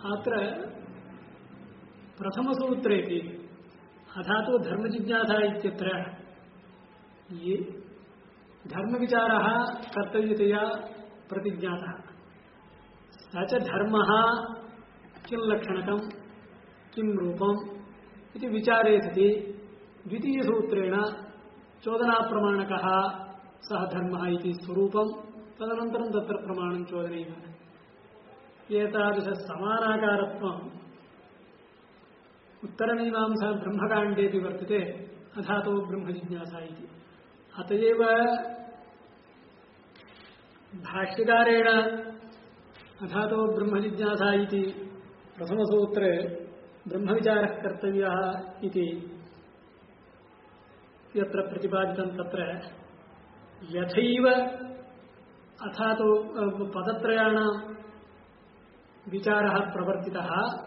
अत्र प्रथमसूत्रेपि अथा तो धर्मजिज्ञासा इत्यत्र ये धर्मविचारः कर्तव्यतया प्रतिज्ञातः स च धर्मः किं लक्षणकं किं रूपम् इति विचारे सति द्वितीयसूत्रेण चोदनाप्रमाणकः सः धर्मः इति स्वरूपं तदनन्तरं तत्र प्रमाणं चोदनैव एतादृश समानाकारत्वम् उत्तरमीमांसा ब्रह्मकाण्डेऽपि वर्तते अथातो ब्रह्मजिज्ञासा इति अतएव भाष्यकारेण अथातो ब्रह्मजिज्ञासा इति प्रथमसूत्रे ब्रह्मविचारः कर्तव्यः इति यत्र प्रतिपादितं तत्र यथैव अथातो पदत्रयाणां विचारः प्रवर्तितः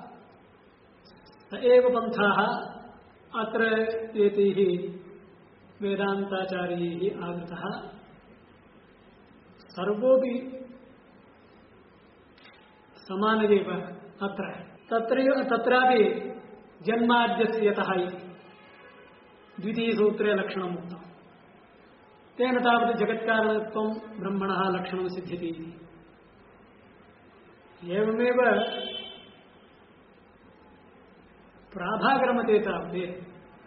स एव पन्थाः अत्र एतैः वेदान्ताचार्यैः आवृतः सर्वोऽपि समानमेव अत्र तत्रापि जन्माद्यस्य यतः इति द्वितीयसूत्रे लक्षणम् उक्तम् तेन तावत् जगत्कारणत्वं ब्रह्मणः लक्षणं सिद्ध्यति इति एवमेव प्राभाकरमते तावत्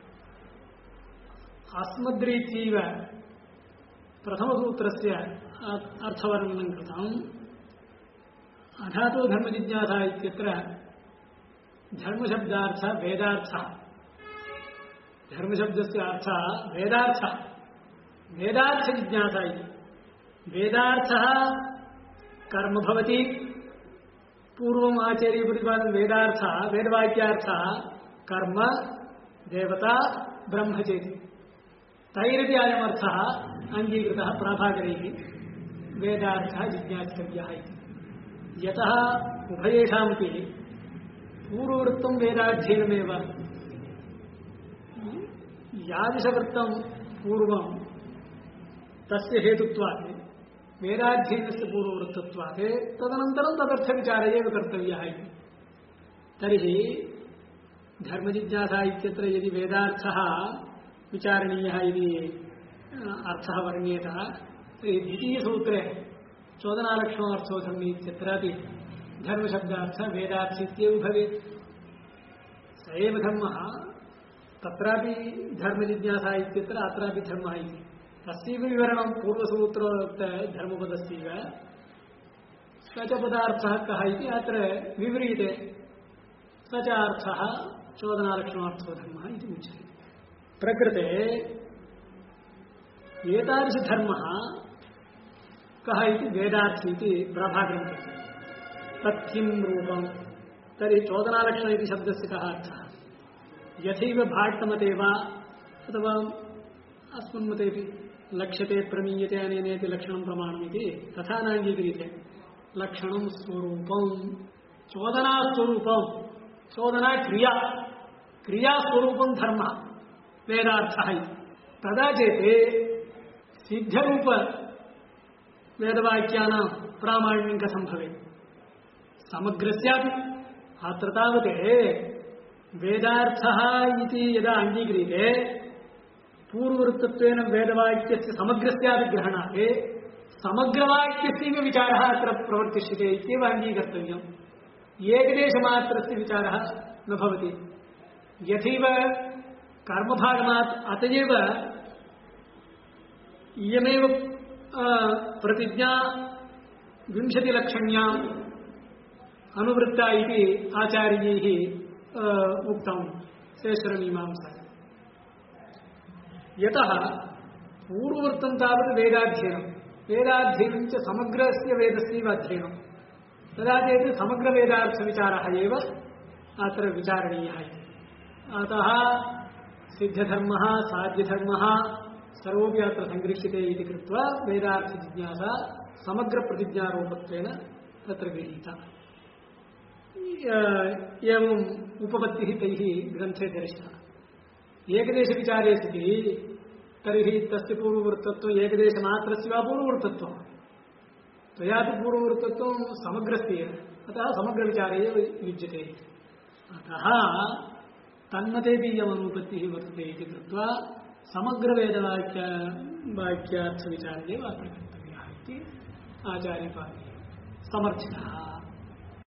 अस्मद्रीत्यैव प्रथमसूत्रस्य अर्थवर्णनं कृतम् अथातो धर्मजिज्ञासा इत्यत्र धर्मशब्दार्थः वेदार्थः धर्मशब्दस्य अर्थः वेदार्थः वेदार्थजिज्ञासा इति वेदार्थः कर्म भवति पूर्वम् आचार्य प्रतिपादनं वेदार्थः वेदवाक्यार्थः कर्म देवता ब्रह्म चेति तैरपि अयमर्थः अङ्गीकृतः प्राभाकरैः वेदार्थः जिज्ञासितव्यः इति यतः उभयेषामपि पूर्ववृत्तं वेदाध्ययनमेव यादृशवृत्तं पूर्वं तस्य हेतुत्वात् वेदाध्ययनस्य पूर्ववृत्तत्वात् तदनन्तरं तदर्थविचारः एव कर्तव्यः इति तर्हि धर्मजिज्ञासा इत्यत्र यदि वेदार्थः विचारणीयः इति अर्थः वर्ण्येत तर्हि द्वितीयसूत्रे चोदनालक्षणार्थो धर्म इत्यत्रापि धर्मशब्दार्थः वेदार्थ इत्येव भवेत् स एव धर्मः तत्रापि धर्मजिज्ञासा इत्यत्र अत्रापि धर्मः इति तस्यैव विवरणं पूर्वसूत्रोक्त धर्मपदस्यैव स च पदार्थः कः इति अत्र विव्रीयते स च अर्थः चोदनालक्षणार्थो धर्मः इति उच्यते प्रकृते एतादृशधर्मः कः इति वेदार्थः इति प्राभाकरं कृतं तत् किं रूपं तर्हि चोदनालक्षण इति शब्दस्य कः अर्थः यथैव भाट्टमते वा अथवा अस्मन्मतेपि लक्ष्यते प्रमीयते अनेनेति लक्षणं प्रमाणम् इति तथा नाङ्गीक्रियते लक्षणं स्वरूपं चोदनास्वरूपं चोदना क्रिया क्रियास्वरूपं धर्म वेदार्थः तदा चेत् सिद्धरूप वेदवाक्यानां प्रामाण्यं कथं भवेत् समग्रस्यापि अत्र तावत् वेदार्थः इति यदा अङ्गीक्रियते पूर्ववृत्तत्वेन वेदवाक्यस्य समग्रस्यापि ग्रहणात् समग्रवाक्यस्यैव विचारः अत्र प्रवर्तिष्यते इत्येव अङ्गीकर्तव्यम् एकदेशमात्रस्य विचारः न भवति यथैव कर्मभागमात् अतएव इयमेव प्रतिज्ञा 20लक्षण्याम् अनुवृत्ता इति आचार्यैः उक्तं शेषरमीमांसा यतः पूर्ववृत्तं तावत् वेदाध्ययनं वेदाध्ययनं च समग्रस्य वेदस्यैव अध्ययनं तदा चेत् समग्रवेदार्थविचारः एव अत्र विचारणीयः इति अतः सिद्धधर्मः साध्यधर्मः सर्वोऽपि अत्र सङ्गृह्यते इति कृत्वा वेदार्थजिज्ञासा समग्रप्रतिज्ञारूपत्वेन तत्र गृहीता एवम् उपपत्तिः तैः ग्रन्थे दर्शिता एकदेशविचारे सति तर्हि तस्य पूर्ववृत्तत्वम् एकदेशमात्रस्य वा पूर्ववृत्तत्वं त्वयापि पूर्ववृत्तत्वं समग्रस्य अतः समग्रविचारे एव युज्यते अतः तन्मतेऽपीयमनुपत्तिः वर्तते इति कृत्वा समग्रवेदवाक्यार्थविचारे एव अत्र कर्तव्यः इति आचार्यपादः समर्थितः।